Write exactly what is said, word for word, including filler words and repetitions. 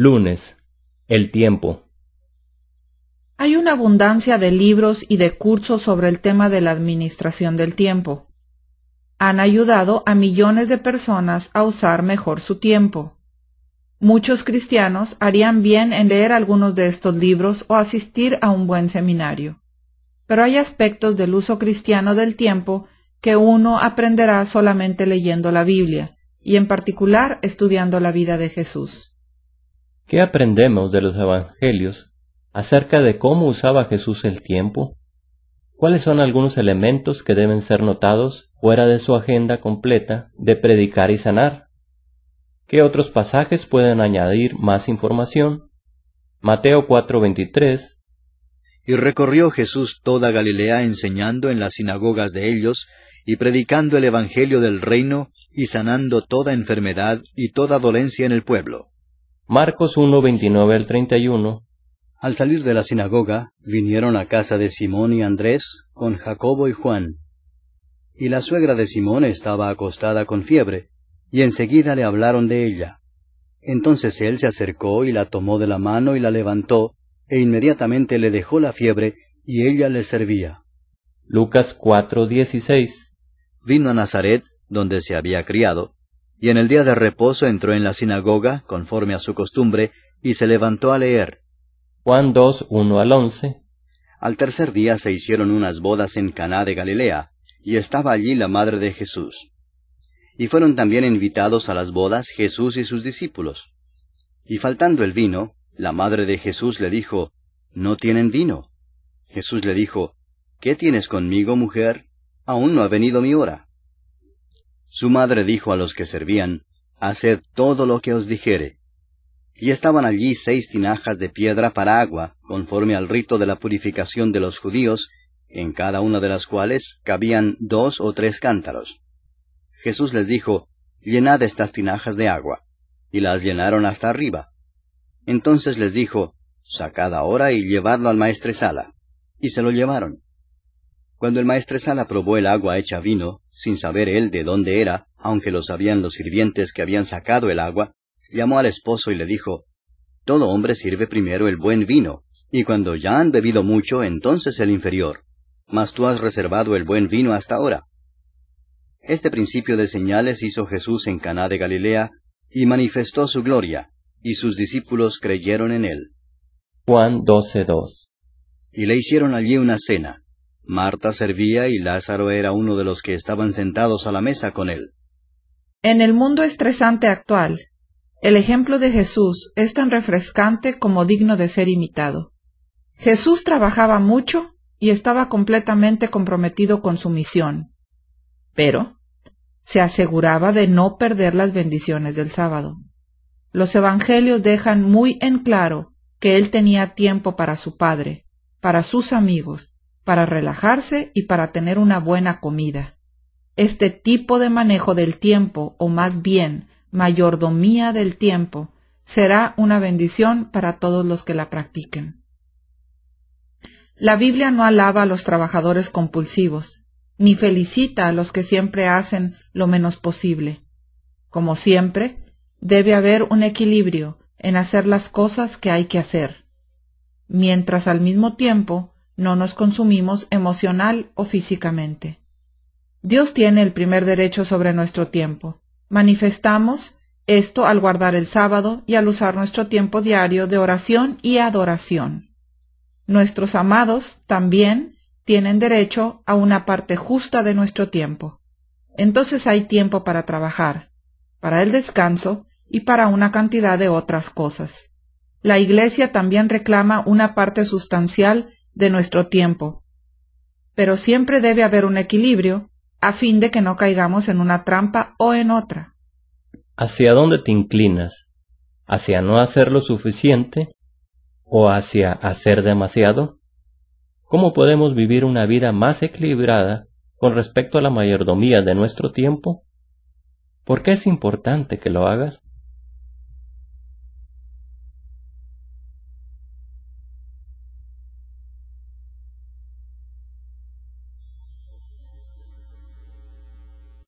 Lunes. El tiempo. Hay una abundancia de libros y de cursos sobre el tema de la administración del tiempo. Han ayudado a millones de personas a usar mejor su tiempo. Muchos cristianos harían bien en leer algunos de estos libros o asistir a un buen seminario. Pero hay aspectos del uso cristiano del tiempo que uno aprenderá solamente leyendo la Biblia, y en particular estudiando la vida de Jesús. ¿Qué aprendemos de los evangelios acerca de cómo usaba Jesús el tiempo? ¿Cuáles son algunos elementos que deben ser notados fuera de su agenda completa de predicar y sanar? ¿Qué otros pasajes pueden añadir más información? Mateo cuatro veintitrés. Y recorrió Jesús toda Galilea enseñando en las sinagogas de ellos, y predicando el evangelio del reino, y sanando toda enfermedad y toda dolencia en el pueblo. Marcos uno veintinueve al treinta y uno. Al salir de la sinagoga, vinieron a casa de Simón y Andrés, con Jacobo y Juan. Y la suegra de Simón estaba acostada con fiebre, y enseguida le hablaron de ella. Entonces él se acercó y la tomó de la mano y la levantó, e inmediatamente le dejó la fiebre, y ella le servía. Lucas cuatro dieciséis. Vino a Nazaret, donde se había criado, y en el día de reposo entró en la sinagoga, conforme a su costumbre, y se levantó a leer. Juan dos uno al once. Al tercer día se hicieron unas bodas en Caná de Galilea, y estaba allí la madre de Jesús. Y fueron también invitados a las bodas Jesús y sus discípulos. Y faltando el vino, la madre de Jesús le dijo, «¿No tienen vino?» Jesús le dijo, «¿Qué tienes conmigo, mujer? Aún no ha venido mi hora». Su madre dijo a los que servían, «Haced todo lo que os dijere». Y estaban allí seis tinajas de piedra para agua, conforme al rito de la purificación de los judíos, en cada una de las cuales cabían dos o tres cántaros. Jesús les dijo, «Llenad estas tinajas de agua», y las llenaron hasta arriba. Entonces les dijo, «Sacad ahora y llevadlo al maestresala». Y se lo llevaron. Cuando el maestresala probó el agua hecha vino, sin saber él de dónde era, aunque lo sabían los sirvientes que habían sacado el agua, llamó al esposo y le dijo, «Todo hombre sirve primero el buen vino, y cuando ya han bebido mucho, entonces el inferior. Mas tú has reservado el buen vino hasta ahora». Este principio de señales hizo Jesús en Caná de Galilea, y manifestó su gloria, y sus discípulos creyeron en él. Juan doce dos. Y le hicieron allí una cena. Marta servía y Lázaro era uno de los que estaban sentados a la mesa con él. En el mundo estresante actual, el ejemplo de Jesús es tan refrescante como digno de ser imitado. Jesús trabajaba mucho y estaba completamente comprometido con su misión, pero se aseguraba de no perder las bendiciones del sábado. Los evangelios dejan muy en claro que él tenía tiempo para su Padre, para sus amigos, para relajarse y para tener una buena comida. Este tipo de manejo del tiempo, o más bien, mayordomía del tiempo, será una bendición para todos los que la practiquen. La Biblia no alaba a los trabajadores compulsivos, ni felicita a los que siempre hacen lo menos posible. Como siempre, debe haber un equilibrio en hacer las cosas que hay que hacer, mientras al mismo tiempo no nos consumimos emocional o físicamente. Dios tiene el primer derecho sobre nuestro tiempo. Manifestamos esto al guardar el sábado y al usar nuestro tiempo diario de oración y adoración. Nuestros amados también tienen derecho a una parte justa de nuestro tiempo. Entonces hay tiempo para trabajar, para el descanso y para una cantidad de otras cosas. La Iglesia también reclama una parte sustancial de nuestro tiempo, pero siempre debe haber un equilibrio a fin de que no caigamos en una trampa o en otra. ¿Hacia dónde te inclinas? ¿Hacia no hacer lo suficiente o hacia hacer demasiado? ¿Cómo podemos vivir una vida más equilibrada con respecto a la mayordomía de nuestro tiempo? ¿Por qué es importante que lo hagas?